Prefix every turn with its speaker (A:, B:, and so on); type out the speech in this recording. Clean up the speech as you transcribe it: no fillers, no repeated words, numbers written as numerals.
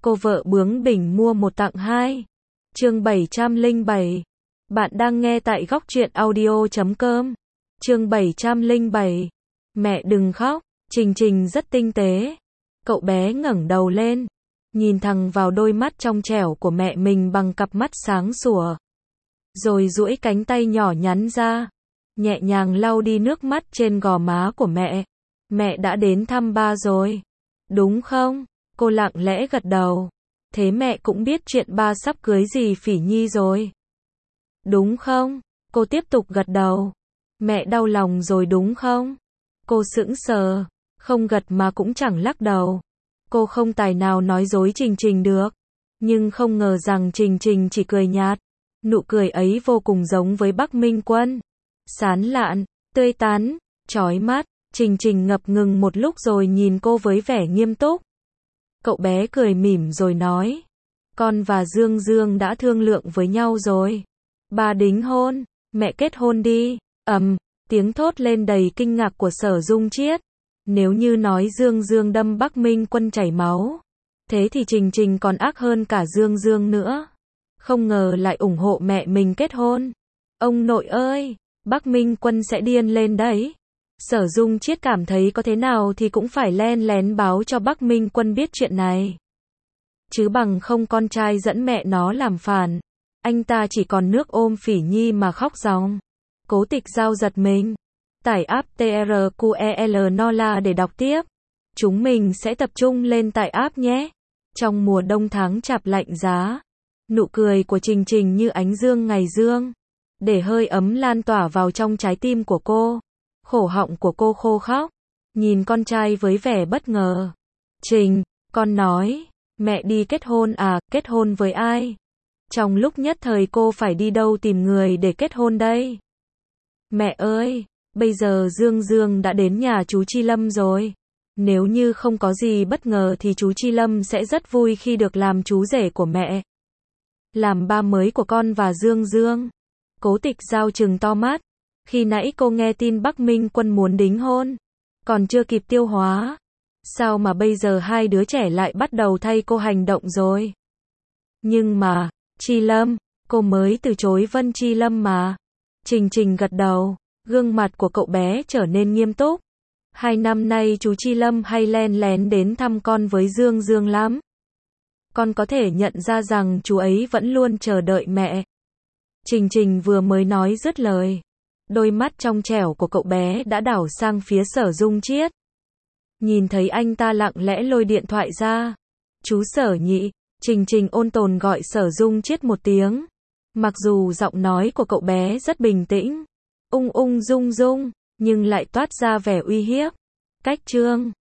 A: Cô vợ bướng bỉnh mua một tặng hai. Chương 707. Bạn đang nghe tại góc truyện audio.com. Chương 707. Mẹ đừng khóc, Trình Trình rất tinh tế. Cậu bé ngẩng đầu lên, nhìn thẳng vào đôi mắt trong trẻo của mẹ mình bằng cặp mắt sáng sủa. Rồi duỗi cánh tay nhỏ nhắn ra, nhẹ nhàng lau đi nước mắt trên gò má của mẹ. Mẹ đã đến thăm ba rồi, đúng không? Cô lặng lẽ gật đầu. Thế mẹ cũng biết chuyện ba sắp cưới dì Phỉ Nhi rồi, đúng không? Cô tiếp tục gật đầu. Mẹ đau lòng rồi đúng không? Cô sững sờ, không gật mà cũng chẳng lắc đầu. Cô không tài nào nói dối Trình Trình được, nhưng không ngờ rằng Trình Trình chỉ cười nhạt. Nụ cười ấy vô cùng giống với Bắc Minh Quân, sán lạn, tươi tắn, chói mắt. Trình Trình ngập ngừng một lúc rồi nhìn cô với vẻ nghiêm túc. Cậu bé cười mỉm rồi nói, con và Dương Dương đã thương lượng với nhau rồi. Ba đính hôn, mẹ kết hôn đi. Tiếng thốt lên đầy kinh ngạc của Sở Dung Chiết. Nếu như nói Dương Dương đâm Bắc Minh Quân chảy máu, thế thì Trình Trình còn ác hơn cả Dương Dương nữa. Không ngờ lại ủng hộ mẹ mình kết hôn. Ông nội ơi, Bắc Minh Quân sẽ điên lên đấy. Sở Dung Chiết cảm thấy có thế nào thì cũng phải len lén báo cho Bắc Minh Quân biết chuyện này. Chứ bằng không con trai dẫn mẹ nó làm phản, anh ta chỉ còn nước ôm Phỉ Nhi mà khóc ròng. Cố Tịch Giao giật mình, tải app TRQEL Nola để đọc tiếp. Chúng mình sẽ tập trung lên tải app nhé. Trong mùa đông tháng chạp lạnh giá, nụ cười của Trình Trình như ánh dương ngày dương, để hơi ấm lan tỏa vào trong trái tim của cô. Khổ họng của cô khô khóc, nhìn con trai với vẻ bất ngờ. Trình, con nói, mẹ đi kết hôn à, kết hôn với ai? Trong lúc nhất thời cô phải đi đâu tìm người để kết hôn đây? Mẹ ơi, bây giờ Dương Dương đã đến nhà chú Chi Lâm rồi. Nếu như không có gì bất ngờ thì chú Chi Lâm sẽ rất vui khi được làm chú rể của mẹ, làm ba mới của con và Dương Dương. Cố Tịch Giao trừng to mắt. Khi nãy cô nghe tin Bắc Minh Quân muốn đính hôn, còn chưa kịp tiêu hóa. Sao mà bây giờ hai đứa trẻ lại bắt đầu thay cô hành động rồi? Nhưng mà, Chi Lâm, cô mới từ chối Vân Chi Lâm mà. Trình Trình gật đầu, gương mặt của cậu bé trở nên nghiêm túc. 2 năm nay chú Chi Lâm hay len lén đến thăm con với Dương Dương lắm. Con có thể nhận ra rằng chú ấy vẫn luôn chờ đợi mẹ. Trình Trình vừa mới nói dứt lời, đôi mắt trong trẻo của cậu bé đã đảo sang phía Sở Dung Chiết. Nhìn thấy anh ta lặng lẽ lôi điện thoại ra. Chú Sở Nhị, Trình Trình ôn tồn gọi Sở Dung Chiết một tiếng. Mặc dù giọng nói của cậu bé rất bình tĩnh, ung dung dung, nhưng lại toát ra vẻ uy hiếp. Cách Trương.